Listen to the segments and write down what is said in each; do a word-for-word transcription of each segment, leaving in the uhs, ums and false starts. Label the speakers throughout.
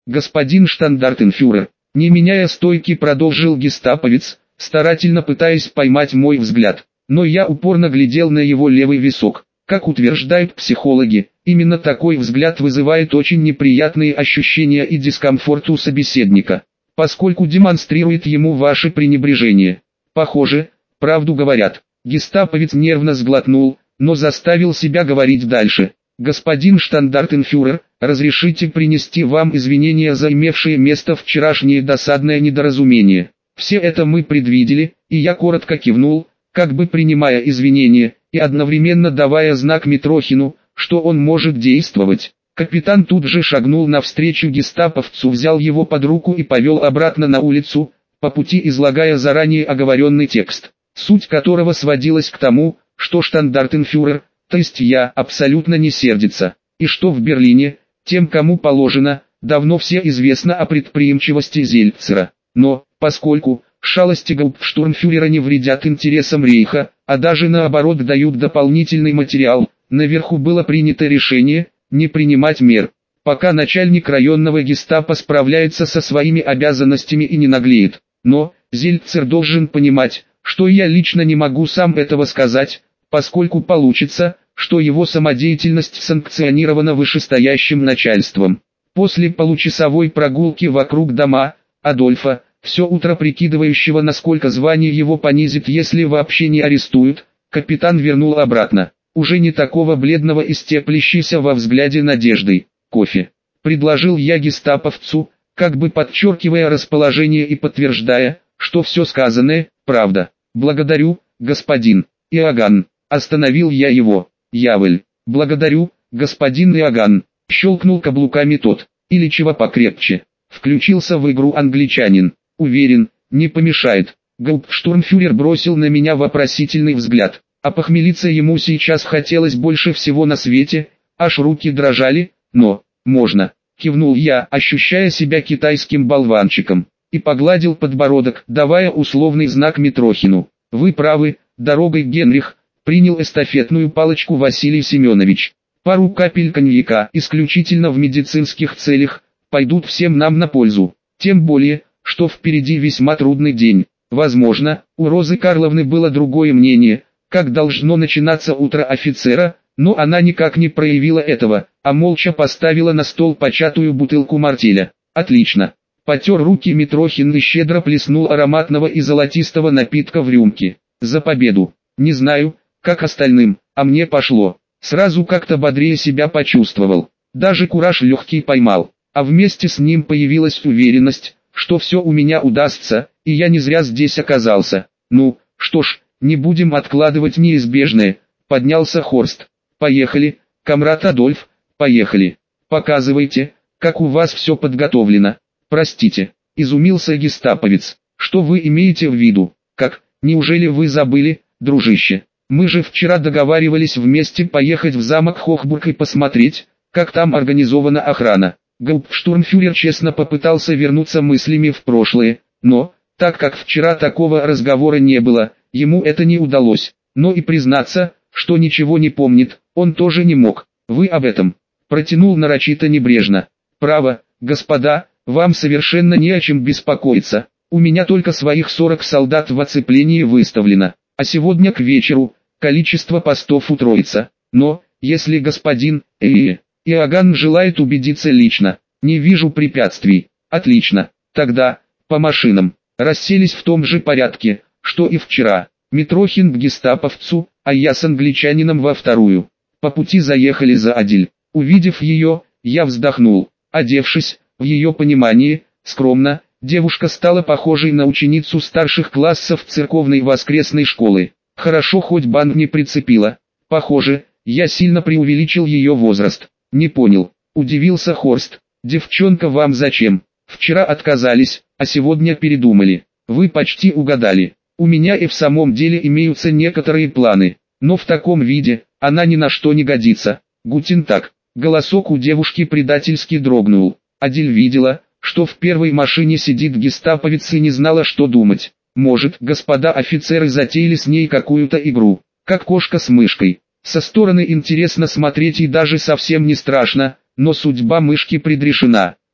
Speaker 1: господин штандартенфюрер. Не меняя стойки, продолжил гестаповец, старательно пытаясь поймать мой взгляд. Но я упорно глядел на его левый висок. Как утверждают психологи, именно такой взгляд вызывает очень неприятные ощущения и дискомфорт у собеседника, поскольку демонстрирует ему ваше пренебрежение. Похоже, правду говорят. Гестаповец нервно сглотнул, но заставил себя говорить дальше. Господин штандартенфюрер, разрешите принести вам извинения за имевшее место вчерашнее досадное недоразумение. Все это мы предвидели, и я коротко кивнул, как бы принимая извинения, и одновременно давая знак Митрохину, что он может действовать. Капитан тут же шагнул навстречу гестаповцу, взял его под руку и повел обратно на улицу, по пути излагая заранее оговоренный текст, суть которого сводилась к тому, что штандартенфюрер, то есть я, абсолютно не сердится, и что в Берлине, тем кому положено, давно все известно о предприимчивости Зельцера. Но, поскольку шалости гауптштурмфюрера не вредят интересам Рейха, а даже наоборот дают дополнительный материал, наверху было принято решение не принимать мер, пока начальник районного гестапо справляется со своими обязанностями и не наглеет. Но Зельцер должен понимать, что я лично не могу сам этого сказать, поскольку получится, что его самодеятельность санкционирована вышестоящим начальством. После получасовой прогулки вокруг дома Адольфа, все утро прикидывающего, насколько звание его понизит, если вообще не арестуют, капитан вернул обратно, уже не такого бледного и с теплящейся во взгляде надеждой. «Кофе», — предложил я гестаповцу, как бы подчеркивая расположение и подтверждая, что все сказанное — правда. «Благодарю, господин Иоганн», — остановил я его. «Яволь». «Благодарю, господин Иоганн», — щелкнул каблуками тот. «Или чего покрепче». Включился в игру англичанин. «Уверен, не помешает». Гауптштурмфюрер бросил на меня вопросительный взгляд. А похмелиться ему сейчас хотелось больше всего на свете, аж руки дрожали, но «можно», кивнул я, ощущая себя китайским болванчиком, и погладил подбородок, давая условный знак Митрохину. «Вы правы, дорогой Генрих», принял эстафетную палочку Василий Семенович. «Пару капель коньяка, исключительно в медицинских целях, пойдут всем нам на пользу, тем более, что впереди весьма трудный день». Возможно, у Розы Карловны было другое мнение, как должно начинаться утро офицера, но она никак не проявила этого, а молча поставила на стол початую бутылку мартеля. «Отлично». Потер руки Митрохин и щедро плеснул ароматного и золотистого напитка в рюмки. «За победу». Не знаю, как остальным, а мне пошло. Сразу как-то бодрее себя почувствовал. Даже кураж легкий поймал. А вместе с ним появилась уверенность, что все у меня удастся, и я не зря здесь оказался. «Ну, что ж, не будем откладывать неизбежное», — поднялся Хорст. «Поехали, комрад Адольф, поехали. Показывайте, как у вас все подготовлено». «Простите», — изумился гестаповец, — «что вы имеете в виду? Как, неужели вы забыли, дружище? Мы же вчера договаривались вместе поехать в замок Хохбург и посмотреть, как там организована охрана». Гауптштурмфюрер честно попытался вернуться мыслями в прошлое, но, так как вчера такого разговора не было, ему это не удалось. Но и признаться, что ничего не помнит, он тоже не мог. «Вы об этом?» — протянул нарочито небрежно. «Право, господа, вам совершенно не о чем беспокоиться. У меня только своих сорок солдат в оцеплении выставлено, а сегодня к вечеру количество постов утроится. Но, если господин э, Иоганн желает убедиться лично, не вижу препятствий». «Отлично, тогда, по машинам». Расселись в том же порядке, что и вчера. Митрохин к гестаповцу, а я с англичанином во вторую. По пути заехали за Адель. Увидев ее, я вздохнул. Одевшись, в ее понимании, скромно, девушка стала похожей на ученицу старших классов церковной воскресной школы. Хорошо хоть бант не прицепила. Похоже, я сильно преувеличил ее возраст. «Не понял», — удивился Хорст. «Девчонка вам зачем? Вчера отказались, а сегодня передумали». «Вы почти угадали. У меня и в самом деле имеются некоторые планы, но в таком виде она ни на что не годится». «Гутен так». Голосок у девушки предательски дрогнул. Адель видела, что в первой машине сидит гестаповец и не знала, что думать. Может, господа офицеры затеяли с ней какую-то игру, как кошка с мышкой. Со стороны интересно смотреть и даже совсем не страшно, но судьба мышки предрешена.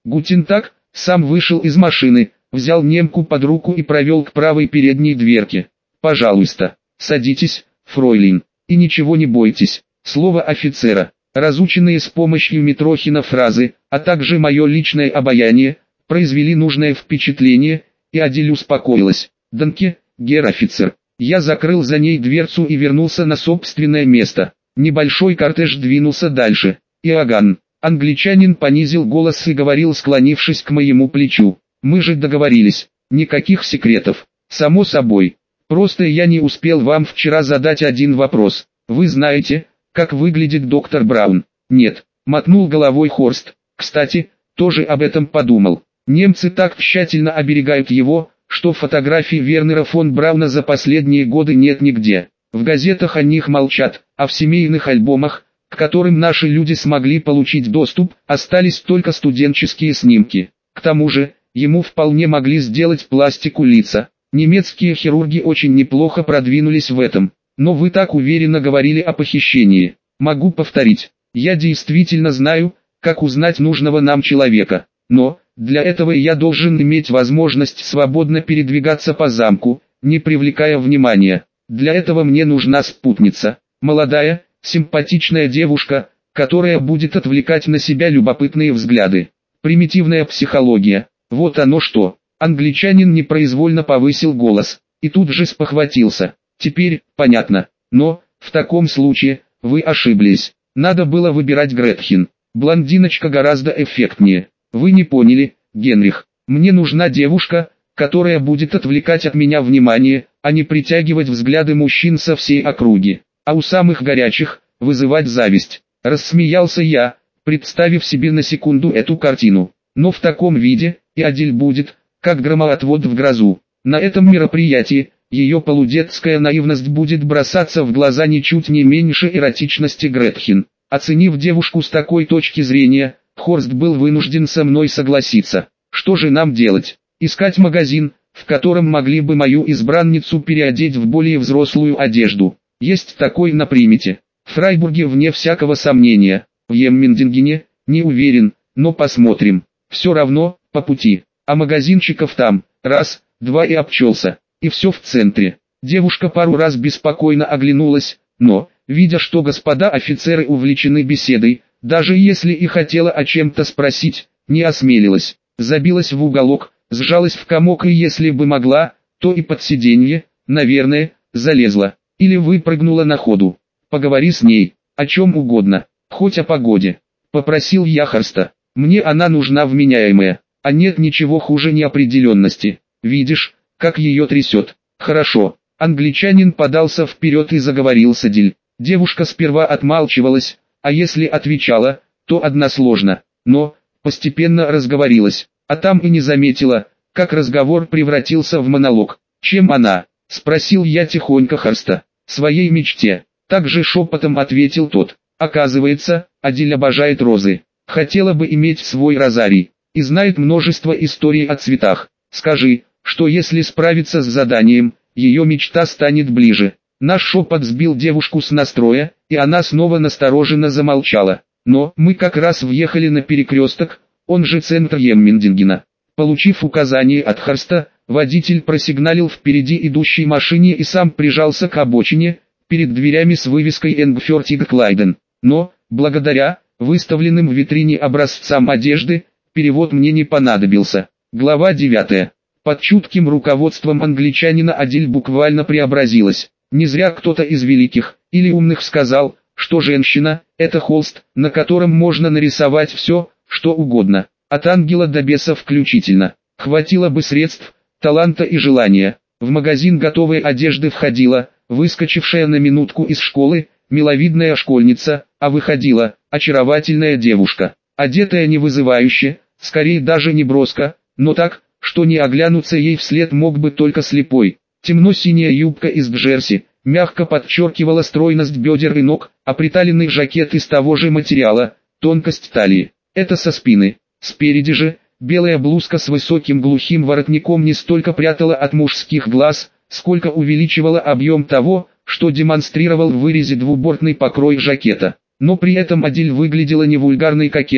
Speaker 1: Гутен так, сам вышел из машины, взял немку под руку и провел к правой передней дверке. «Пожалуйста, садитесь, фройлин, и ничего не бойтесь». Слово офицера, разученные с помощью Митрохина фразы, а также мое личное обаяние, произвели нужное впечатление, и Адель успокоилась. «Данке, гер-офицер». Я закрыл за ней дверцу и вернулся на собственное место. Небольшой кортеж двинулся дальше. «Иоганн». Англичанин понизил голос и говорил, склонившись к моему плечу. «Мы же договорились. Никаких секретов. Само собой. Просто я не успел вам вчера задать один вопрос. Вы знаете, как выглядит доктор Браун?» «Нет», — мотнул головой Хорст. «Кстати, тоже об этом подумал. Немцы так тщательно оберегают его, что фотографий Вернера фон Брауна за последние годы нет нигде. В газетах о них молчат, а в семейных альбомах, к которым наши люди смогли получить доступ, остались только студенческие снимки. К тому же, ему вполне могли сделать пластику лица. Немецкие хирурги очень неплохо продвинулись в этом. Но вы так уверенно говорили о похищении. Могу повторить. Я действительно знаю, как узнать нужного нам человека. Но, для этого я должен иметь возможность свободно передвигаться по замку, не привлекая внимания. Для этого мне нужна спутница. Молодая, симпатичная девушка, которая будет отвлекать на себя любопытные взгляды. Примитивная психология. Вот оно что. Англичанин непроизвольно повысил голос, и тут же спохватился. Теперь, понятно. Но, в таком случае, вы ошиблись. Надо было выбирать Гретхен. Блондиночка гораздо эффектнее. Вы не поняли, Генрих. Мне нужна девушка, которая будет отвлекать от меня внимание, а не притягивать взгляды мужчин со всей округи. А у самых горячих – вызывать зависть. Рассмеялся я, представив себе на секунду эту картину. Но в таком виде, и Адель будет, как громоотвод в грозу. На этом мероприятии, ее полудетская наивность будет бросаться в глаза ничуть не меньше эротичности Гретхен. Оценив девушку с такой точки зрения, Хорст был вынужден со мной согласиться. Что же нам делать? Искать магазин, в котором могли бы мою избранницу переодеть в более взрослую одежду. Есть такой на примете. В Фрайбурге вне всякого сомнения. В Еммендингене, не уверен, но посмотрим. Все равно, по пути. А магазинчиков там, раз, два и обчелся. И все в центре. Девушка пару раз беспокойно оглянулась, но, видя, что господа офицеры увлечены беседой, даже если и хотела о чем-то спросить, не осмелилась. Забилась в уголок, сжалась в комок и если бы могла, то и под сиденье, наверное, залезла. Или выпрыгнула на ходу. «Поговори с ней, о чем угодно, хоть о погоде», — попросил я Хорста. «Мне она нужна вменяемая, а нет ничего хуже неопределенности. Видишь, как ее трясет». «Хорошо». Англичанин подался вперед и заговорил с Адель. Девушка сперва отмалчивалась, а если отвечала, то односложно, но постепенно разговорилась, а там и не заметила, как разговор превратился в монолог. «Чем она?» — спросил я тихонько Хорста. «Своей мечте». Также шепотом ответил тот. «Оказывается, Адель обожает розы. Хотела бы иметь свой розарий. И знает множество историй о цветах. Скажи, что если справиться с заданием, ее мечта станет ближе». Наш шепот сбил девушку с настроя, и она снова настороженно замолчала. Но мы как раз въехали на перекресток, он же центр Еммендингена. Получив указание от Хорста, водитель просигналил впереди идущей машине и сам прижался к обочине, перед дверями с вывеской «Энгфёртиг Клайден». Но, благодаря выставленным в витрине образцам одежды, перевод мне не понадобился. Глава девятая. Под чутким руководством англичанина Адель буквально преобразилась. Не зря кто-то из великих или умных сказал, что женщина – это холст, на котором можно нарисовать все, что угодно, от ангела до беса включительно. Хватило бы средств, таланта и желания. В магазин готовой одежды входила, выскочившая на минутку из школы, миловидная школьница, а выходила, очаровательная девушка, одетая не вызывающе, скорее даже не броско, но так, что не оглянуться ей вслед мог бы только слепой. Темно-синяя юбка из джерси мягко подчеркивала стройность бедер и ног, а приталенный жакет из того же материала, тонкость талии. Это со спины. Спереди же, белая блузка с высоким глухим воротником не столько прятала от мужских глаз, сколько увеличивала объем того, что демонстрировал в вырезе двубортный покрой жакета. Но при этом Адель выглядела не вульгарной кокеткой,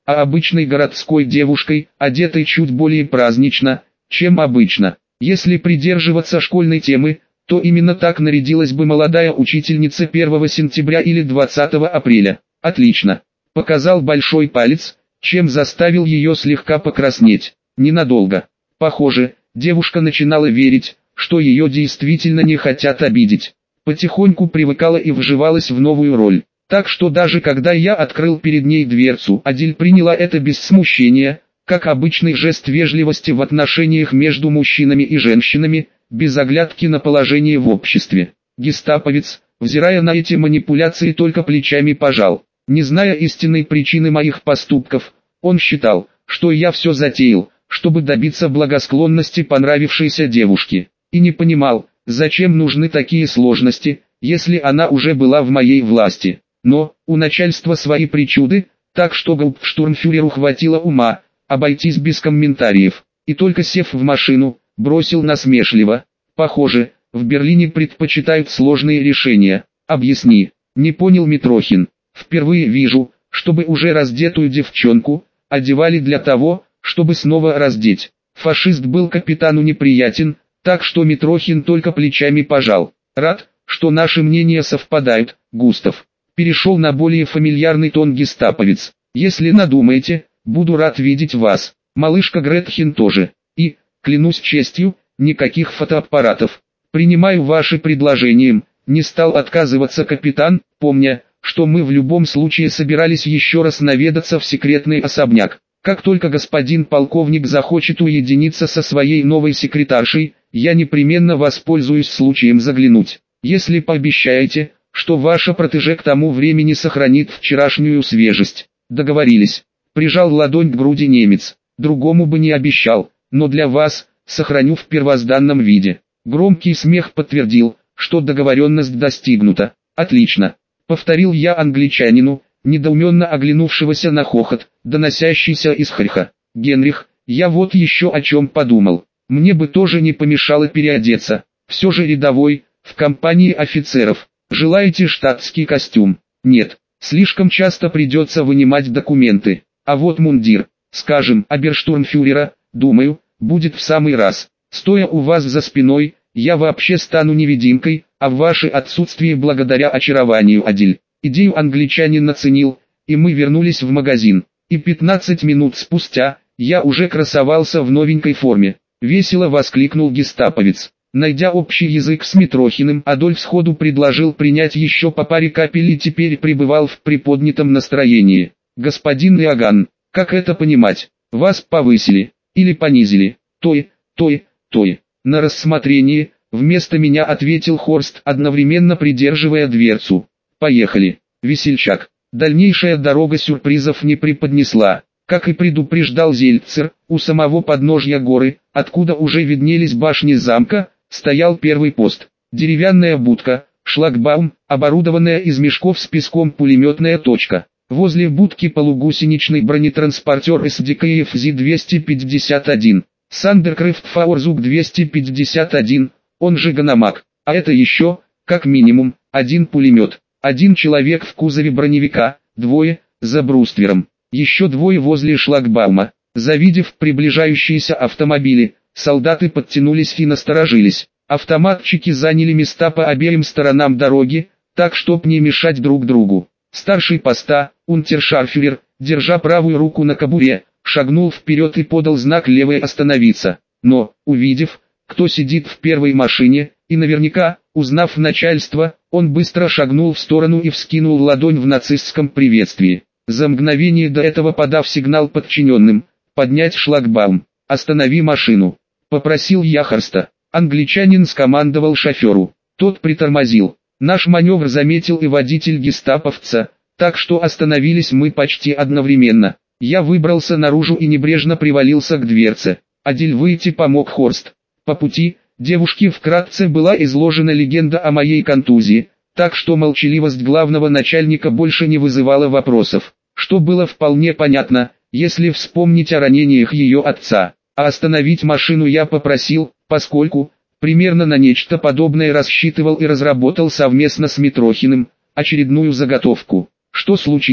Speaker 1: а обычной городской девушкой, одетой чуть более празднично, чем обычно. Если придерживаться школьной темы, то именно так нарядилась бы молодая учительница первого сентября или двадцатого апреля. Отлично. Показал большой палец, чем заставил ее слегка покраснеть. Ненадолго. Похоже, девушка начинала верить, что ее действительно не хотят обидеть. Потихоньку привыкала и вживалась в новую роль. Так что даже когда я открыл перед ней дверцу, Адиль приняла это без смущения, как обычный жест вежливости в отношениях между мужчинами и женщинами, без оглядки на положение в обществе. Гестаповец, взирая на эти манипуляции, только плечами пожал. Не зная истинной причины моих поступков, он считал, что я все затеял, чтобы добиться благосклонности понравившейся девушки, и не понимал, зачем нужны такие сложности, если она уже была в моей власти. Но, у начальства свои причуды, так что гауптштурмфюреру хватило ума обойтись без комментариев, и только сев в машину, бросил насмешливо: «Похоже, в Берлине предпочитают сложные решения. Объясни». Не понял Митрохин. «Впервые вижу, чтобы уже раздетую девчонку одевали для того, чтобы снова раздеть». Фашист был капитану неприятен, так что Митрохин только плечами пожал. «Рад, что наши мнения совпадают, Густав». Перешел на более фамильярный тон гестаповец. «Если надумаете, буду рад видеть вас. Малышка Гретхен тоже. И, клянусь честью, никаких фотоаппаратов. Принимаю ваши предложения». Не стал отказываться капитан, помня, что мы в любом случае собирались еще раз наведаться в секретный особняк. Как только господин полковник захочет уединиться со своей новой секретаршей, я непременно воспользуюсь случаем заглянуть. Если пообещаете, что ваша протеже к тому времени сохранит вчерашнюю свежесть. Договорились. Прижал ладонь к груди немец. Другому бы не обещал, но для вас, сохраню в первозданном виде. Громкий смех подтвердил, что договоренность достигнута. Отлично. Повторил я англичанину, недоуменно оглянувшегося на хохот, доносящийся из Хриха. Генрих, я вот еще о чем подумал. Мне бы тоже не помешало переодеться. Все же рядовой, в компании офицеров. Желаете штатский костюм? Нет, слишком часто придется вынимать документы. А вот мундир, скажем, оберштурмфюрера, думаю, будет в самый раз. Стоя у вас за спиной, я вообще стану невидимкой, а в ваше отсутствие благодаря очарованию Адиль. Идею англичанин оценил, и мы вернулись в магазин. И пятнадцать минут спустя, я уже красовался в новенькой форме. Весело воскликнул гестаповец. Найдя общий язык с Митрохиным, Адольф сходу предложил принять еще по паре капель и теперь пребывал в приподнятом настроении. «Господин Иоганн, как это понимать? Вас повысили или понизили?» «Той, той, той». «На рассмотрение», вместо меня ответил Хорст, одновременно придерживая дверцу. «Поехали, весельчак». Дальнейшая дорога сюрпризов не преподнесла. Как и предупреждал Зельцер, у самого подножья горы, откуда уже виднелись башни замка, стоял первый пост. Деревянная будка, шлагбаум, оборудованная из мешков с песком пулеметная точка. Возле будки полугусеничный бронетранспортер эс ди кей эф зет двести пятьдесят один. Сандеркрефт Фаурзук двести пятьдесят один, он же Ганамак. А это еще, как минимум, один пулемет. Один человек в кузове броневика, двое, за бруствером. Еще двое возле шлагбаума. Завидев приближающиеся автомобили, солдаты подтянулись и насторожились. Автоматчики заняли места по обеим сторонам дороги, так чтоб не мешать друг другу. Старший поста, унтершарфюрер, держа правую руку на кобуре, шагнул вперед и подал знак левой остановиться. Но, увидев, кто сидит в первой машине, и наверняка, узнав начальство, он быстро шагнул в сторону и вскинул ладонь в нацистском приветствии. За мгновение до этого подав сигнал подчиненным, поднять шлагбаум, «Останови машину», — попросил я Хорста. Англичанин скомандовал шоферу. Тот притормозил. Наш маневр заметил и водитель гестаповца, так что остановились мы почти одновременно. Я выбрался наружу и небрежно привалился к дверце. Адиль выйти помог Хорст. По пути, девушке вкратце была изложена легенда о моей контузии, так что молчаливость главного начальника больше не вызывала вопросов, что было вполне понятно, если вспомнить о ранениях ее отца. А остановить машину я попросил, поскольку, примерно на нечто подобное рассчитывал и разработал совместно с Митрохиным, очередную заготовку. «Что случилось?»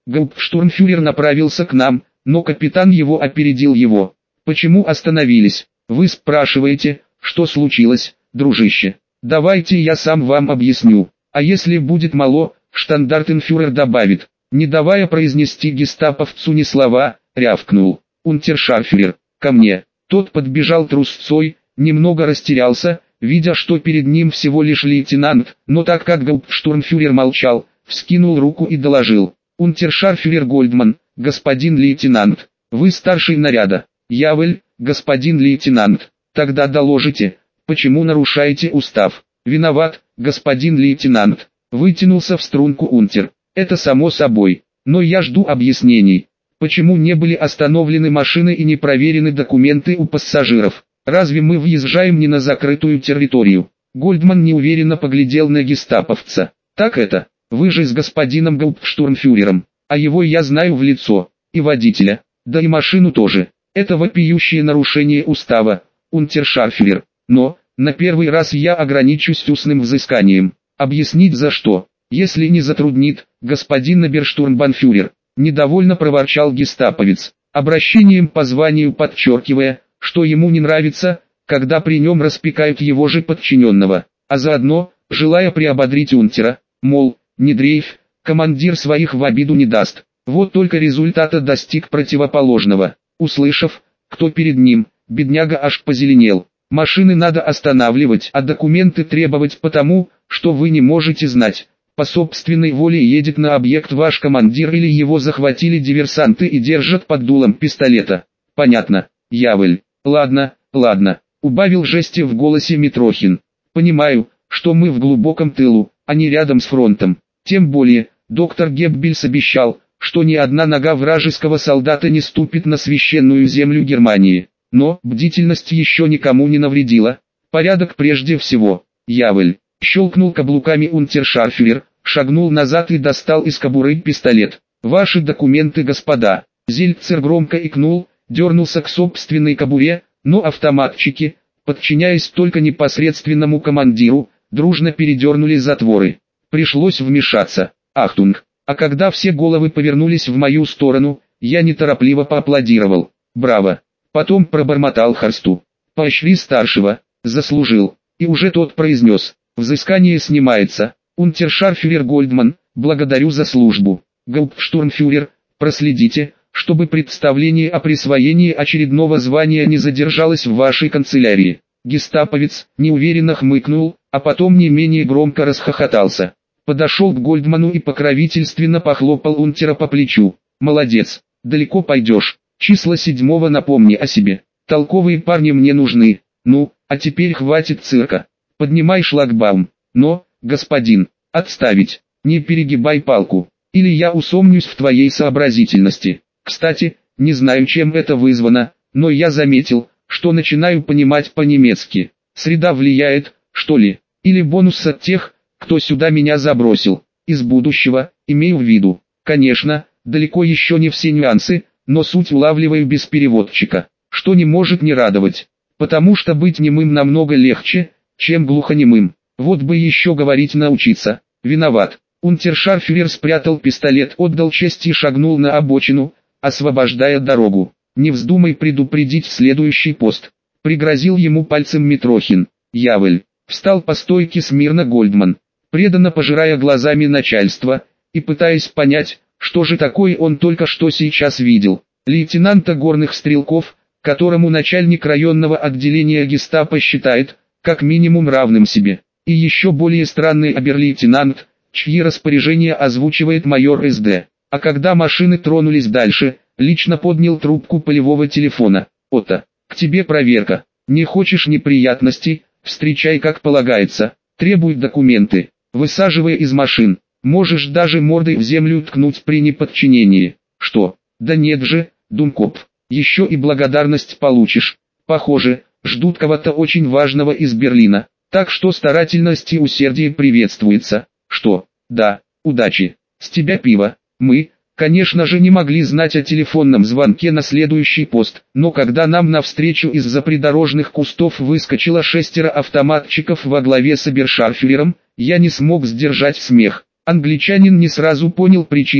Speaker 1: Гауптштурмфюрер направился к нам, но капитан его опередил его. «Почему остановились? Вы спрашиваете, что случилось, дружище? Давайте я сам вам объясню. А если будет мало, штандартенфюрер добавит». Не давая произнести гестаповцу ни слова, рявкнул: «Унтершарфюрер, ко мне!» Тот подбежал трусцой, немного растерялся, видя, что перед ним всего лишь лейтенант, но так как гауптштурмфюрер молчал, вскинул руку и доложил: «Унтершарфюрер Гольдман, господин лейтенант, вы старший наряда». «Яволь, господин лейтенант». «Тогда доложите, почему нарушаете устав?» «Виноват, господин лейтенант», вытянулся в струнку унтер. «Это само собой, но я жду объяснений. Почему не были остановлены машины и не проверены документы у пассажиров? Разве мы въезжаем не на закрытую территорию?» Гольдман неуверенно поглядел на гестаповца. «Так это, вы же с господином гауптштурмфюрером, а его я знаю в лицо, и водителя, да и машину тоже. Это вопиющее нарушение устава, унтершарфюрер, но, на первый раз я ограничусь устным взысканием. Объяснить за что, если не затруднит, господин оберштурмбанфюрер», недовольно проворчал гестаповец, обращением по званию подчеркивая, что ему не нравится, когда при нем распекают его же подчиненного, а заодно, желая приободрить унтера, мол, не дрейфь, командир своих в обиду не даст. Вот только результата достиг противоположного. Услышав, кто перед ним, бедняга аж позеленел. «Машины надо останавливать, а документы требовать потому, что вы не можете знать. По собственной воле едет на объект ваш командир или его захватили диверсанты и держат под дулом пистолета». «Понятно, Яволь. Ладно, ладно», убавил жести в голосе Митрохин. «Понимаю, что мы в глубоком тылу, а не рядом с фронтом. Тем более, доктор Геббельс обещал, что ни одна нога вражеского солдата не ступит на священную землю Германии. Но бдительность еще никому не навредила. Порядок прежде всего. Яволь». Щелкнул каблуками унтершарфюрер, шагнул назад и достал из кобуры пистолет. «Ваши документы, господа». Зельцер громко икнул, дернулся к собственной кобуре, но автоматчики, подчиняясь только непосредственному командиру, дружно передернули затворы. Пришлось вмешаться. Ахтунг. А когда все головы повернулись в мою сторону, я неторопливо поаплодировал. «Браво!» Потом пробормотал Хорсту: «Поощри старшего, заслужил». И уже тот произнес: «Взыскание снимается. Унтершарфюрер Гольдман, благодарю за службу. Гауптштурмфюрер, проследите, чтобы представление о присвоении очередного звания не задержалось в вашей канцелярии». Гестаповец неуверенно хмыкнул, а потом не менее громко расхохотался. Подошел к Гольдману и покровительственно похлопал унтера по плечу. «Молодец, далеко пойдешь. Числа седьмого напомни о себе. Толковые парни мне нужны. Ну, а теперь хватит цирка. Поднимай шлагбаум. Но, господин, отставить. Не перегибай палку, или я усомнюсь в твоей сообразительности. Кстати, не знаю, чем это вызвано, но я заметил, что начинаю понимать по-немецки. Среда влияет, что ли? Или бонус от тех, кто сюда меня забросил. Из будущего, имею в виду. Конечно, далеко еще не все нюансы, но суть улавливаю без переводчика, что не может не радовать. Потому что быть немым намного легче, чем глухонемым. Вот бы еще говорить научиться. Виноват. Унтершарфюрер спрятал пистолет, отдал честь и шагнул на обочину, освобождая дорогу. «Не вздумай предупредить следующий пост», — пригрозил ему пальцем Митрохин. Яволь. Встал по стойке смирно Гольдман, преданно пожирая глазами начальство, и пытаясь понять, что же такое он только что сейчас видел. Лейтенанта горных стрелков, которому начальник районного отделения гестапо считает, как минимум равным себе. И еще более странный обер-лейтенант, чьи распоряжения озвучивает майор СД. А когда машины тронулись дальше, лично поднял трубку полевого телефона. «Отто, к тебе проверка. Не хочешь неприятностей, встречай как полагается. Требуй документы. Высаживай из машин. Можешь даже мордой в землю ткнуть при неподчинении». «Что? Да нет же, Думкоп. Еще и благодарность получишь. Похоже, ждут кого-то очень важного из Берлина. Так что старательность и усердие приветствуется». «Что? Да, удачи. С тебя пиво». Мы, конечно же, не могли знать о телефонном звонке на следующий пост, но когда нам навстречу из-за придорожных кустов выскочило шестеро автоматчиков во главе с обершарфюрером, я не смог сдержать смех. Англичанин не сразу понял причину,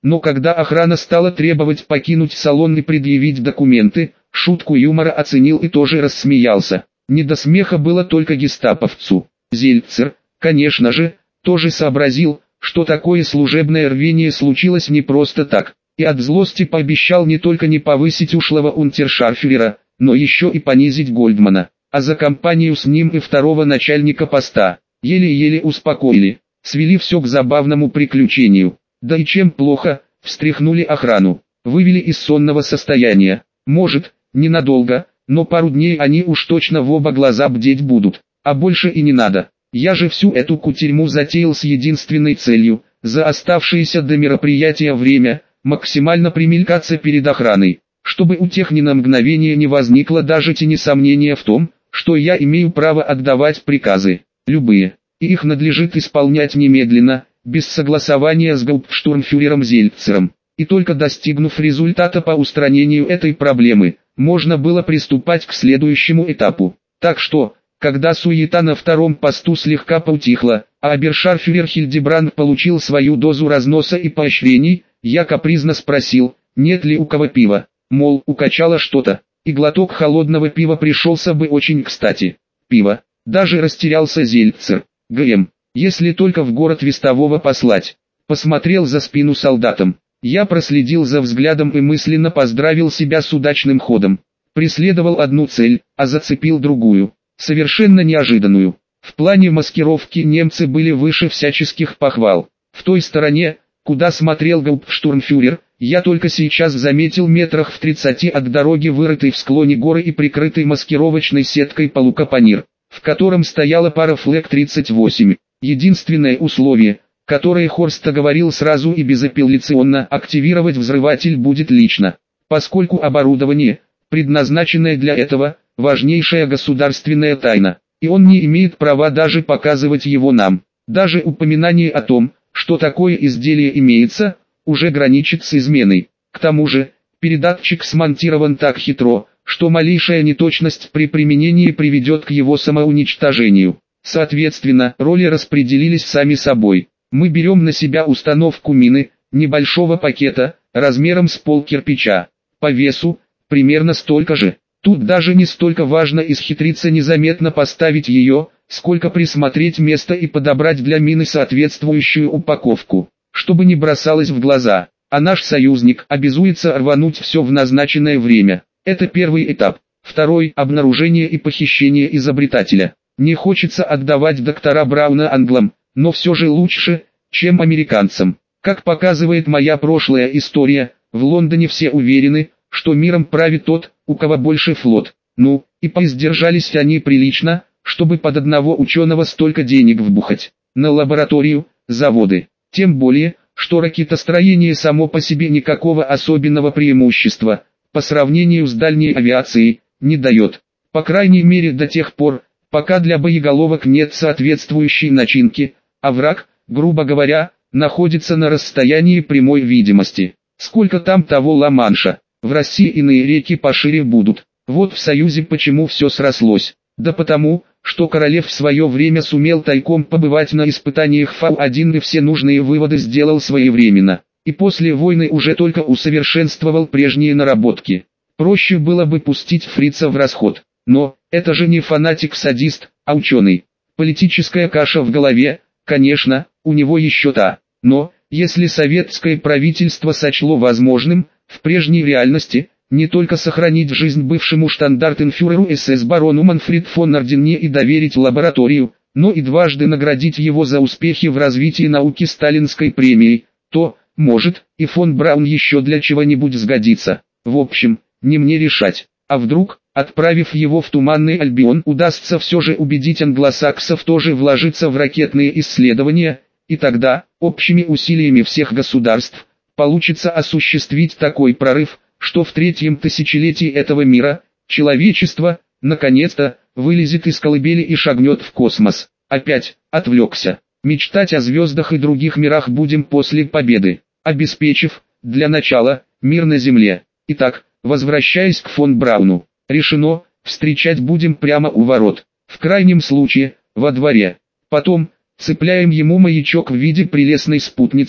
Speaker 1: Но когда охрана стала требовать покинуть салон и предъявить документы, шутку юмора оценил и тоже рассмеялся. Не до смеха было только гестаповцу. Зельцер, конечно же, тоже сообразил, что такое служебное рвение случилось не просто так, и от злости пообещал не только не повысить ушлого унтершарфюрера, но еще и понизить Гольдмана, а за компанию с ним и второго начальника поста. Еле-еле успокоили, свели все к забавному приключению. Да и чем плохо, встряхнули охрану, вывели из сонного состояния. Может, ненадолго, но пару дней они уж точно в оба глаза бдеть будут, а больше и не надо. Я же всю эту кутерьму затеял с единственной целью, за оставшееся до мероприятия время, максимально примелькаться перед охраной, чтобы у тех ни на мгновение не возникло даже тени сомнения в том, что я имею право отдавать приказы, любые, и их надлежит исполнять немедленно, без согласования с гауптштурмфюрером Зельцером. И только достигнув результата по устранению этой проблемы, можно было приступать к следующему этапу. Так что, когда суета на втором посту слегка поутихла, а обершарфюрер Хильдебранд получил свою дозу разноса и поощрений, я капризно спросил, нет ли у кого пива, мол, укачало что-то, и глоток холодного пива пришелся бы очень кстати. Пиво, даже растерялся Зельцер. ГМ, если только в город вестового послать. Посмотрел за спину солдатам. Я проследил за взглядом и мысленно поздравил себя с удачным ходом. Преследовал одну цель, а зацепил другую, совершенно неожиданную. В плане маскировки немцы были выше всяческих похвал. В той стороне, куда смотрел гауптштурмфюрер, я только сейчас заметил метрах в тридцати от дороги вырытый в склоне горы и прикрытый маскировочной сеткой полукапонир, в котором стояла пара флэг тридцать восемь. Единственное условие, которое Хорст оговорил сразу и безапелляционно, активировать взрыватель будет лично, поскольку оборудование, предназначенное для этого, важнейшая государственная тайна, и он не имеет права даже показывать его нам. Даже упоминание о том, что такое изделие имеется, уже граничит с изменой. К тому же, передатчик смонтирован так хитро, что малейшая неточность при применении приведет к его самоуничтожению. Соответственно, роли распределились сами собой. Мы берем на себя установку мины, небольшого пакета, размером с пол кирпича. По весу, примерно столько же. Тут даже не столько важно исхитриться незаметно поставить ее, сколько присмотреть место и подобрать для мины соответствующую упаковку, чтобы не бросалось в глаза. А наш союзник обязуется рвануть все в назначенное время. Это первый этап. Второй – обнаружение и похищение изобретателя. Не хочется отдавать доктора Брауна англам, но все же лучше, чем американцам. Как показывает моя прошлая история, в Лондоне все уверены, что миром правит тот, у кого больше флот. Ну, и поиздержались они прилично, чтобы под одного ученого столько денег вбухать. На лабораторию, заводы. Тем более, что ракетостроение само по себе никакого особенного преимущества, по сравнению с дальней авиацией, не дает. По крайней мере до тех пор, пока для боеголовок нет соответствующей начинки, а враг, грубо говоря, находится на расстоянии прямой видимости. Сколько там того Ла-Манша? В России иные реки пошире будут. Вот в Союзе почему все срослось. Да потому, что Королев в свое время сумел тайком побывать на испытаниях Фау один и все нужные выводы сделал своевременно. И после войны уже только усовершенствовал прежние наработки. Проще было бы пустить фрица в расход. Но, это же не фанатик-садист, а ученый. Политическая каша в голове, конечно, у него еще та. Но, если советское правительство сочло возможным, в прежней реальности, не только сохранить жизнь бывшему штандартенфюреру СС барону Манфрид фон Арденне и доверить лабораторию, но и дважды наградить его за успехи в развитии науки сталинской премией, то, может, и фон Браун еще для чего-нибудь сгодится. В общем, не мне решать. А вдруг, отправив его в Туманный Альбион, удастся все же убедить англосаксов тоже вложиться в ракетные исследования, и тогда, общими усилиями всех государств, получится осуществить такой прорыв, что в третьем тысячелетии этого мира, человечество, наконец-то, вылезет из колыбели и шагнет в космос. Опять, отвлекся. Мечтать о звездах и других мирах будем после победы, обеспечив, для начала, мир на Земле. Итак, возвращаясь к фон Брауну, решено, встречать будем прямо у ворот. В крайнем случае, во дворе. Потом, цепляем ему маячок в виде прелестной спутницы,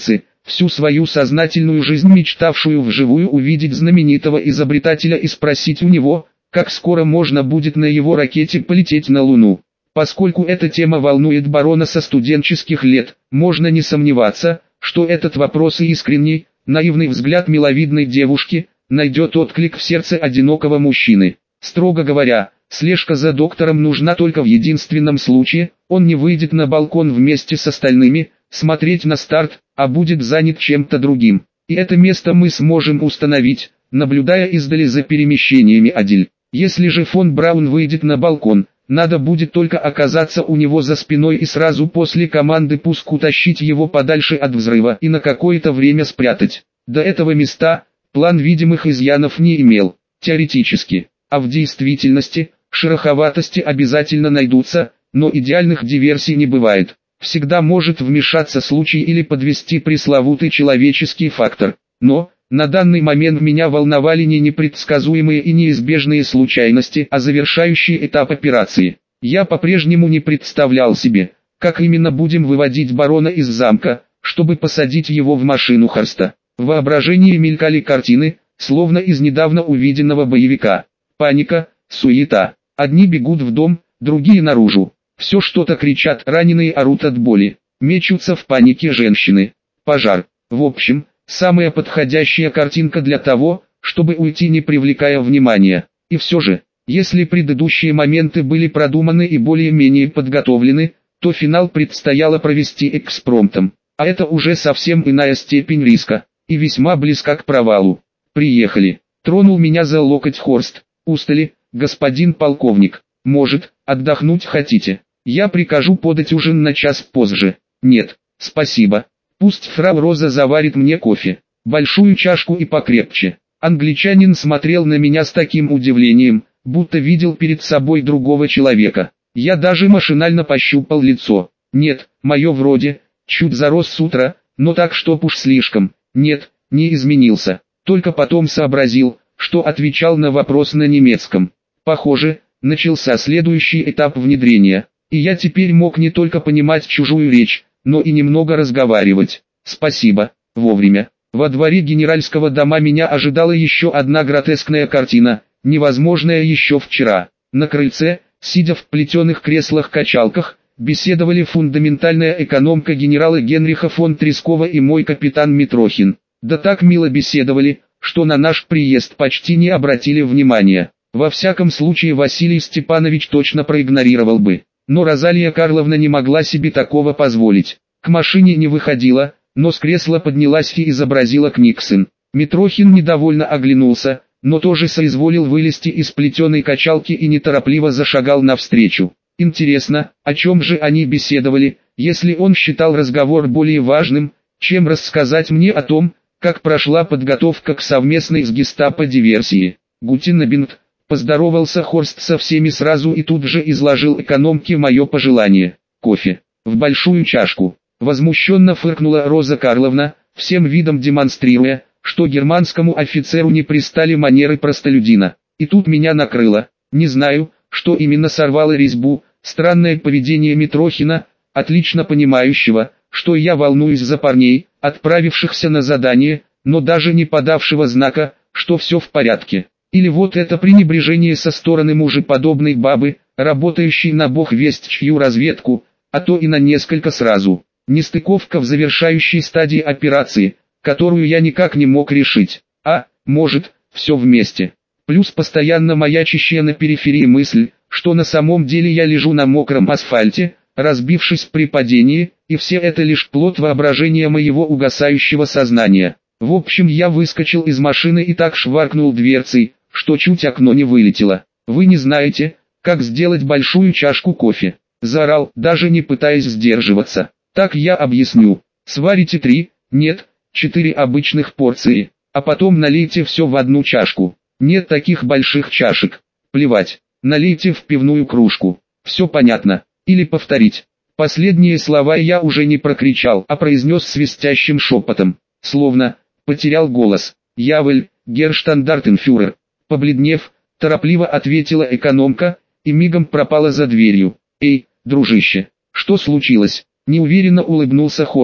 Speaker 1: всю свою сознательную жизнь мечтавшую вживую увидеть знаменитого изобретателя и спросить у него, как скоро можно будет на его ракете полететь на Луну. Поскольку эта тема волнует барона со студенческих лет, можно не сомневаться, что этот вопрос и искренний, наивный взгляд миловидной девушки найдет отклик в сердце одинокого мужчины. Строго говоря, слежка за доктором нужна только в единственном случае: он не выйдет на балкон вместе с остальными, смотреть на старт, а будет занят чем-то другим. И это место мы сможем установить, наблюдая издали за перемещениями Адель. Если же фон Браун выйдет на балкон, надо будет только оказаться у него за спиной и сразу после команды пуск утащить его подальше от взрыва и на какое-то время спрятать. До этого места план видимых изъянов не имел, теоретически, а в действительности шероховатости обязательно найдутся, но идеальных диверсий не бывает. Всегда может вмешаться случай или подвести пресловутый человеческий фактор. Но, на данный момент меня волновали не непредсказуемые и неизбежные случайности, а завершающий этап операции. Я по-прежнему не представлял себе, как именно будем выводить барона из замка, чтобы посадить его в машину Хорста. В воображении мелькали картины, словно из недавно увиденного боевика. Паника, суета. Одни бегут в дом, другие наружу. Все что-то кричат, раненые орут от боли. Мечутся в панике женщины. Пожар. В общем, самая подходящая картинка для того, чтобы уйти, не привлекая внимания. И все же, если предыдущие моменты были продуманы и более-менее подготовлены, то финал предстояло провести экспромтом. А это уже совсем иная степень риска, и весьма близка к провалу. «Приехали», — тронул меня за локоть Хорст. «Устали, господин полковник? Может, отдохнуть хотите? Я прикажу подать ужин на час позже». «Нет, спасибо. Пусть фрау Роза заварит мне кофе. Большую чашку и покрепче». Англичанин смотрел на меня с таким удивлением, будто видел перед собой другого человека. Я даже машинально пощупал лицо. Нет, мое вроде, чуть зарос с утра, но так чтоб уж слишком. Нет, не изменился. Только потом сообразил, что отвечал на вопрос на немецком. Похоже, начался следующий этап внедрения, и я теперь мог не только понимать чужую речь, но и немного разговаривать. Спасибо, вовремя. Во дворе генеральского дома меня ожидала еще одна гротескная картина, невозможная еще вчера. На крыльце, сидя в плетеных креслах-качалках, беседовали фундаментальная экономка генерала Генриха фон Трескова и мой капитан Митрохин. Да так мило беседовали, что на наш приезд почти не обратили внимания. Во всяком случае Василий Степанович точно проигнорировал бы. Но Розалия Карловна не могла себе такого позволить. К машине не выходила, но с кресла поднялась и изобразила Книксон. Митрохин недовольно оглянулся, но тоже соизволил вылезти из плетеной качалки и неторопливо зашагал навстречу. Интересно, о чем же они беседовали, если он считал разговор более важным, чем рассказать мне о том, как прошла подготовка к совместной с гестапо диверсии. «Гутен Абенд», поздоровался Хорст со всеми сразу и тут же изложил экономке мое пожелание. «Кофе. В большую чашку». Возмущенно фыркнула Роза Карловна, всем видом демонстрируя, что германскому офицеру не пристали манеры простолюдина. И тут меня накрыло. Не знаю, что именно сорвало резьбу, странное поведение Митрохина, отлично понимающего, что я волнуюсь за парней, отправившихся на задание, но даже не подавшего знака, что все в порядке. Или вот это пренебрежение со стороны мужеподобной бабы, работающей на бог весть чью разведку, а то и на несколько сразу. Нестыковка в завершающей стадии операции, которую я никак не мог решить. А, может, все вместе. Плюс постоянно маячащая на периферии мысль, что на самом деле я лежу на мокром асфальте, разбившись при падении, и все это лишь плод воображения моего угасающего сознания. В общем, я выскочил из машины и так шваркнул дверцей, что чуть окно не вылетело. «Вы не знаете, как сделать большую чашку кофе?» Заорал, даже не пытаясь сдерживаться. «Так я объясню. Сварите три, нет, четыре обычных порции, а потом налейте все в одну чашку. Нет таких больших чашек. Плевать, налейте в пивную кружку. Все понятно. Или повторить». Последние слова я уже не прокричал, а произнес свистящим шепотом, словно потерял голос. «Яволь, герштандартенфюрер». Побледнев, торопливо ответила экономка, и мигом пропала за дверью. «Эй, дружище, что случилось?» Неуверенно улыбнулся Хорст.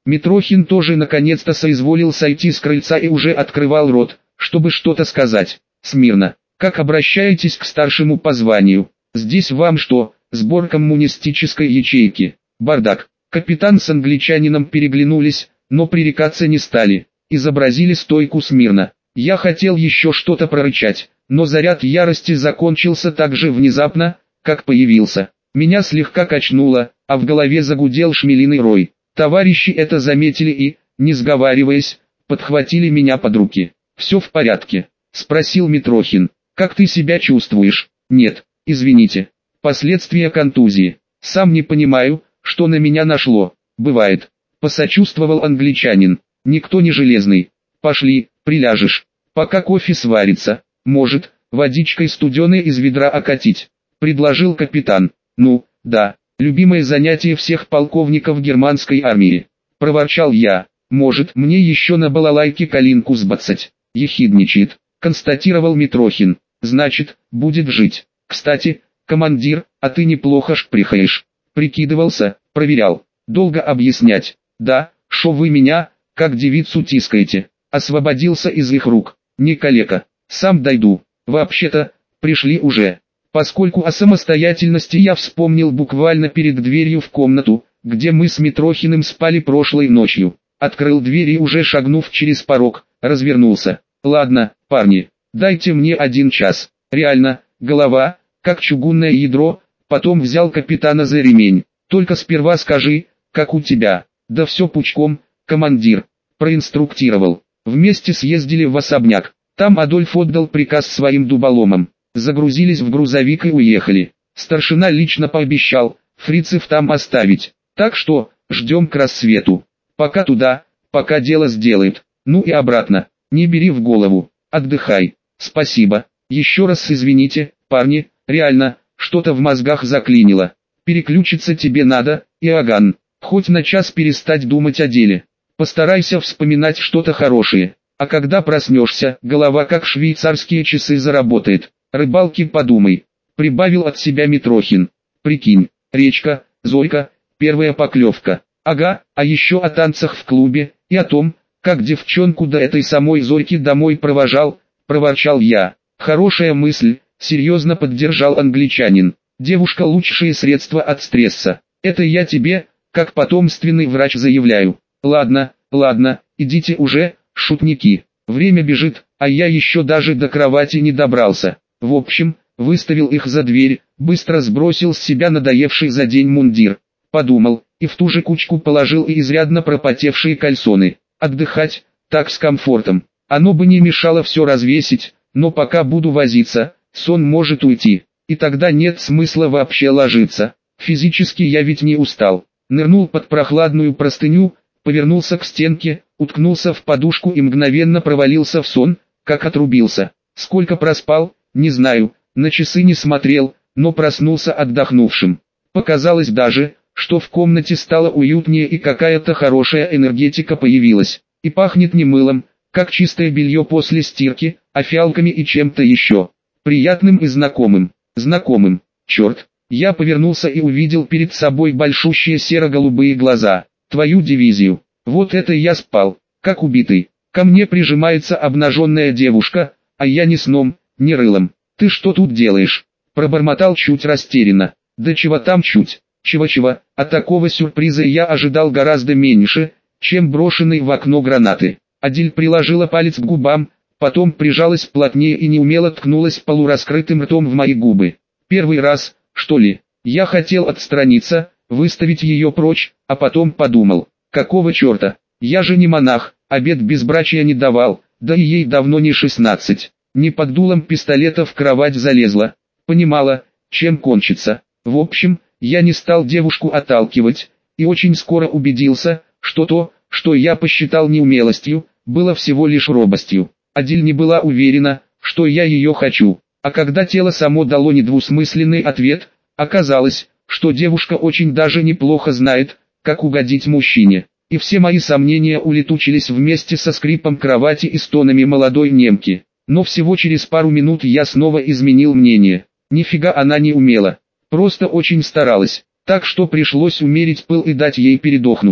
Speaker 1: Митрохин тоже наконец-то соизволил сойти с крыльца и уже открывал рот, чтобы что-то сказать. «Смирно. Как обращаетесь к старшему по званию? Здесь вам что, сбор коммунистической ячейки? Бардак». Капитан с англичанином переглянулись, но пререкаться не стали. Изобразили стойку смирно. Я хотел еще что-то прорычать, но заряд ярости закончился так же внезапно, как появился. Меня слегка качнуло, а в голове загудел шмелиный рой. Товарищи это заметили и, не сговариваясь, подхватили меня под руки. «Все в порядке?» – спросил Митрохин. «Как ты себя чувствуешь?» «Нет, извините. Последствия контузии. Сам не понимаю, что на меня нашло. Бывает». Посочувствовал англичанин. «Никто не железный. Пошли, приляжешь. Пока кофе сварится. Может, водичкой студеной из ведра окатить?» – предложил капитан. «Ну, да, любимое занятие всех полковников германской армии», – проворчал я. «Может, мне еще на балалайке калинку сбацать?» – ехидничает, констатировал Митрохин. «Значит, будет жить. Кстати, командир, а ты неплохо шприхаешь». Прикидывался, проверял. «Долго объяснять?» «Да, шо вы меня, как девицу тискаете?» Освободился из их рук. «Не калека, сам дойду. Вообще-то, пришли уже». Поскольку о самостоятельности я вспомнил буквально перед дверью в комнату, где мы с Митрохиным спали прошлой ночью. Открыл дверь и уже шагнув через порог, развернулся. «Ладно, парни, дайте мне один час. Реально, голова, как чугунное ядро». Потом взял капитана за ремень. «Только сперва скажи, как у тебя?» «Да все пучком, командир», – проинструктировал. Вместе съездили в особняк. Там Адольф отдал приказ своим дуболомам. Загрузились в грузовик и уехали. Старшина лично пообещал, фрицев там оставить. Так что, ждем к рассвету. Пока туда, пока дело сделает. Ну и обратно. Не бери в голову. Отдыхай. Спасибо. Еще раз извините, парни, реально, что-то в мозгах заклинило. Переключиться тебе надо, Иоганн. Хоть на час перестать думать о деле. Постарайся вспоминать что-то хорошее. А когда проснешься, голова как швейцарские часы заработает. Рыбалки подумай. Прибавил от себя Митрохин. Прикинь, речка, Зойка, первая поклевка. Ага, а еще о танцах в клубе, и о том, как девчонку до этой самой Зойки домой провожал, проворчал я. Хорошая мысль, серьезно поддержал англичанин. Девушка лучшее средство от стресса. Это я тебе, как потомственный врач, заявляю. Ладно, ладно, идите уже, шутники. Время бежит, а я еще даже до кровати не добрался. В общем, выставил их за дверь, быстро сбросил с себя надоевший за день мундир. Подумал, и в ту же кучку положил и изрядно пропотевшие кальсоны. Отдыхать, так с комфортом. Оно бы не мешало все развесить, но пока буду возиться, сон может уйти. И тогда нет смысла вообще ложиться. Физически я ведь не устал. Нырнул под прохладную простыню, повернулся к стенке, уткнулся в подушку и мгновенно провалился в сон, как отрубился. Сколько проспал, не знаю, на часы не смотрел, но проснулся отдохнувшим. Показалось даже, что в комнате стало уютнее и какая-то хорошая энергетика появилась. И пахнет не мылом, как чистое белье после стирки, а фиалками и чем-то еще. Приятным и знакомым. Знакомым. Черт. Я повернулся и увидел перед собой большущие серо-голубые глаза. Твою дивизию. Вот это я спал, как убитый. Ко мне прижимается обнаженная девушка, а я ни сном, ни рылом. «Ты что тут делаешь?» Пробормотал чуть растерянно. «Да чего там чуть? Чего-чего?» От такого сюрприза я ожидал гораздо меньше, чем брошенный в окно гранаты. Адиль приложила палец к губам, потом прижалась плотнее и неумело ткнулась полураскрытым ртом в мои губы. Первый раз, что ли? Я хотел отстраниться, выставить ее прочь, а потом подумал, какого черта? Я же не монах, обет безбрачия не давал, да и ей давно не шестнадцать. Не под дулом пистолета в кровать залезла, понимала, чем кончится. В общем, я не стал девушку отталкивать, и очень скоро убедился, что то, что я посчитал неумелостью, было всего лишь робостью. Адиль не была уверена, что я ее хочу, а когда тело само дало недвусмысленный ответ, оказалось, что девушка очень даже неплохо знает, как угодить мужчине. И все мои сомнения улетучились вместе со скрипом кровати и стонами молодой немки. Но всего через пару минут я снова изменил мнение. Нифига она не умела, просто очень старалась, так что пришлось умерить пыл и дать ей передохнуть.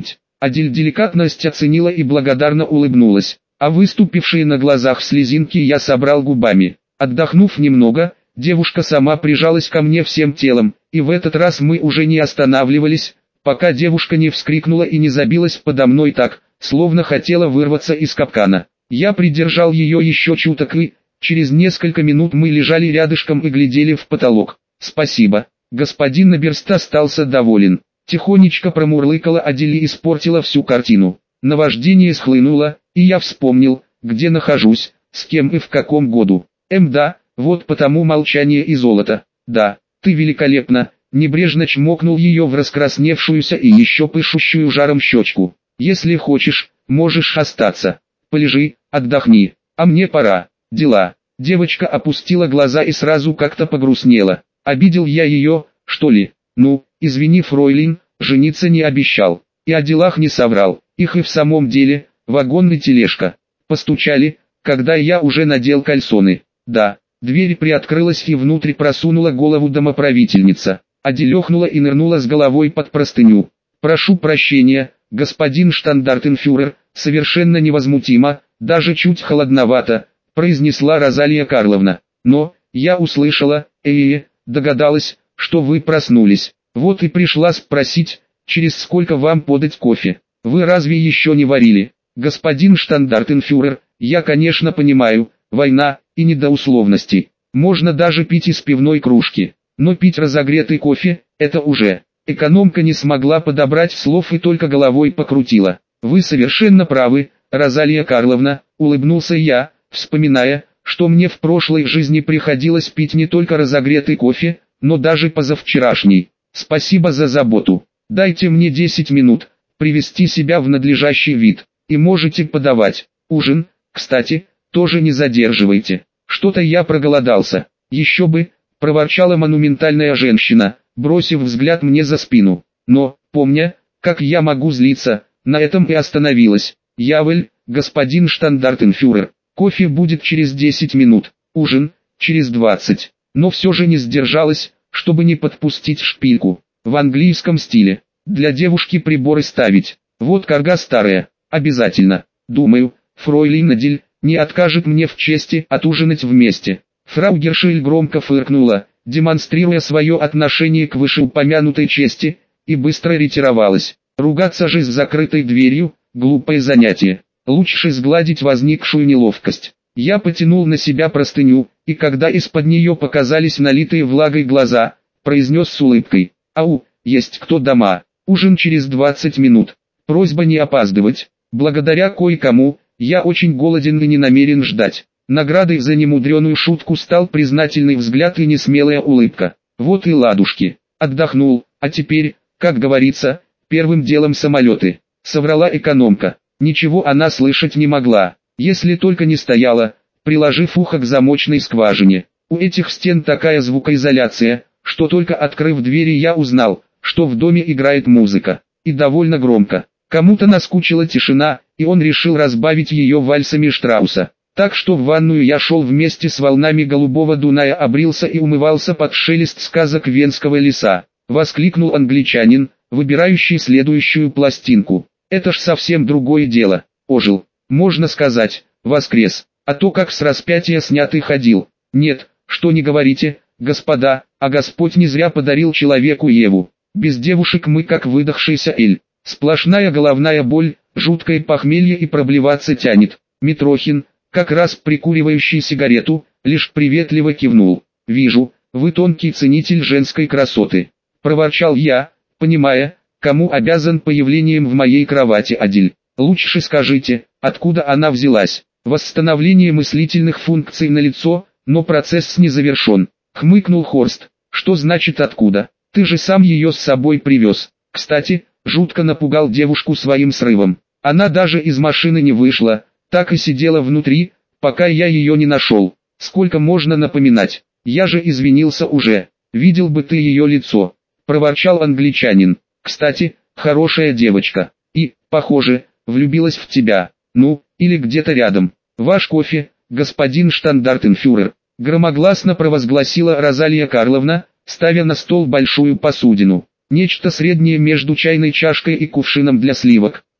Speaker 1: Адель деликатность оценила и благодарно улыбнулась, а выступившие на глазах слезинки я собрал губами. Отдохнув немного, девушка сама прижалась ко мне всем телом, и в этот раз мы уже не останавливались, пока девушка не вскрикнула и не забилась подо мной так, словно хотела вырваться из капкана. Я придержал ее еще чуток и, через несколько минут мы лежали рядышком и глядели в потолок. «Спасибо». Господин Наберст остался доволен. Тихонечко промурлыкала Адель и испортила всю картину. Наваждение схлынуло, и я вспомнил, где нахожусь, с кем и в каком году. Эм да, вот потому молчание и золото. Да, ты великолепна, небрежно чмокнул ее в раскрасневшуюся и еще пышущую жаром щечку. Если хочешь, можешь остаться. Полежи, отдохни, а мне пора. Дела. Девочка опустила глаза и сразу как-то погрустнела. Обидел я ее, что ли? Ну, извини, фройлин, жениться не обещал. И о делах не соврал. Их и в самом деле, вагон и тележка. Постучали, когда я уже надел кальсоны. Да, дверь приоткрылась и внутрь просунула голову домоправительница. Адель охнула и нырнула с головой под простыню. «Прошу прощения, господин штандартенфюрер», совершенно невозмутимо, даже чуть холодновато, произнесла Розалия Карловна. «Но, я услышала, э-э, догадалась, что вы проснулись. Вот и пришла спросить, через сколько вам подать кофе. Вы разве еще не варили? Господин штандартенфюрер, я конечно понимаю, война, и не до условностей. Можно даже пить из пивной кружки. Но пить разогретый кофе, это уже...» Экономка не смогла подобрать слов и только головой покрутила. «Вы совершенно правы, Розалия Карловна», улыбнулся я, вспоминая, что мне в прошлой жизни приходилось пить не только разогретый кофе, но даже позавчерашний. «Спасибо за заботу. Дайте мне десять минут, привести себя в надлежащий вид, и можете подавать. Ужин, кстати, тоже не задерживайте. Что-то я проголодался». «Еще бы», проворчала монументальная женщина, бросив взгляд мне за спину. Но, помня, как я могу злиться, на этом и остановилась. «Яволь, господин штандартенфюрер, кофе будет через десять минут, ужин, через двадцать». Но все же не сдержалась, чтобы не подпустить шпильку. В английском стиле. Для девушки приборы ставить. Вот карга старая, обязательно. Думаю, фройлин Адель не откажет мне в чести отужинать вместе. Фрау Гершель громко фыркнула, демонстрируя свое отношение к вышеупомянутой чести, и быстро ретировалась. Ругаться же с закрытой дверью – глупое занятие. Лучше сгладить возникшую неловкость. Я потянул на себя простыню, и когда из-под нее показались налитые влагой глаза, произнес с улыбкой: «Ау, есть кто дома? Ужин через двадцать минут. Просьба не опаздывать. Благодаря кое-кому, я очень голоден и не намерен ждать». Наградой за немудреную шутку стал признательный взгляд и несмелая улыбка. Вот и ладушки. Отдохнул, а теперь, как говорится, первым делом самолеты. Соврала экономка. Ничего она слышать не могла, если только не стояла, приложив ухо к замочной скважине. У этих стен такая звукоизоляция, что только открыв двери я узнал, что в доме играет музыка. И довольно громко. Кому-то наскучила тишина, и он решил разбавить ее вальсами Штрауса. Так что в ванную я шел вместе с волнами голубого Дуная, обрился и умывался под шелест сказок Венского леса. Воскликнул англичанин, выбирающий следующую пластинку. «Это ж совсем другое дело. Ожил, можно сказать, воскрес, а то как с распятия снятый ходил. Нет, что не говорите, господа, а Господь не зря подарил человеку Еву. Без девушек мы как выдохшийся эль. Сплошная головная боль, жуткое похмелье и проблеваться тянет». Митрохин, как раз прикуривающий сигарету, лишь приветливо кивнул. «Вижу, вы тонкий ценитель женской красоты», — проворчал я, понимая, кому обязан появлением в моей кровати Адель. «Лучше скажите, откуда она взялась?» «Восстановление мыслительных функций налицо, но процесс не завершен», — хмыкнул Хорст. «Что значит откуда? Ты же сам ее с собой привез. Кстати, жутко напугал девушку своим срывом. Она даже из машины не вышла, так и сидела внутри, пока я ее не нашел. Сколько можно напоминать? Я же извинился уже. Видел бы ты ее лицо», — проворчал англичанин. «Кстати, хорошая девочка. И, похоже, влюбилась в тебя. Ну, или где-то рядом. Ваш кофе, господин штандартенфюрер», — громогласно провозгласила Розалия Карловна, ставя на стол большую посудину. Нечто среднее между чайной чашкой и кувшином для сливок.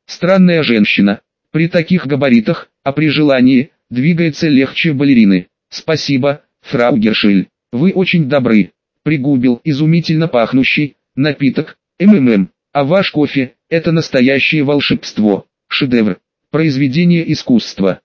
Speaker 1: Странная женщина. При таких габаритах, а при желании, двигается легче балерины. Спасибо, фрау Гершель. Вы очень добры. Пригубил изумительно пахнущий напиток. МММ. А ваш кофе – это настоящее волшебство. Шедевр. Произведение искусства.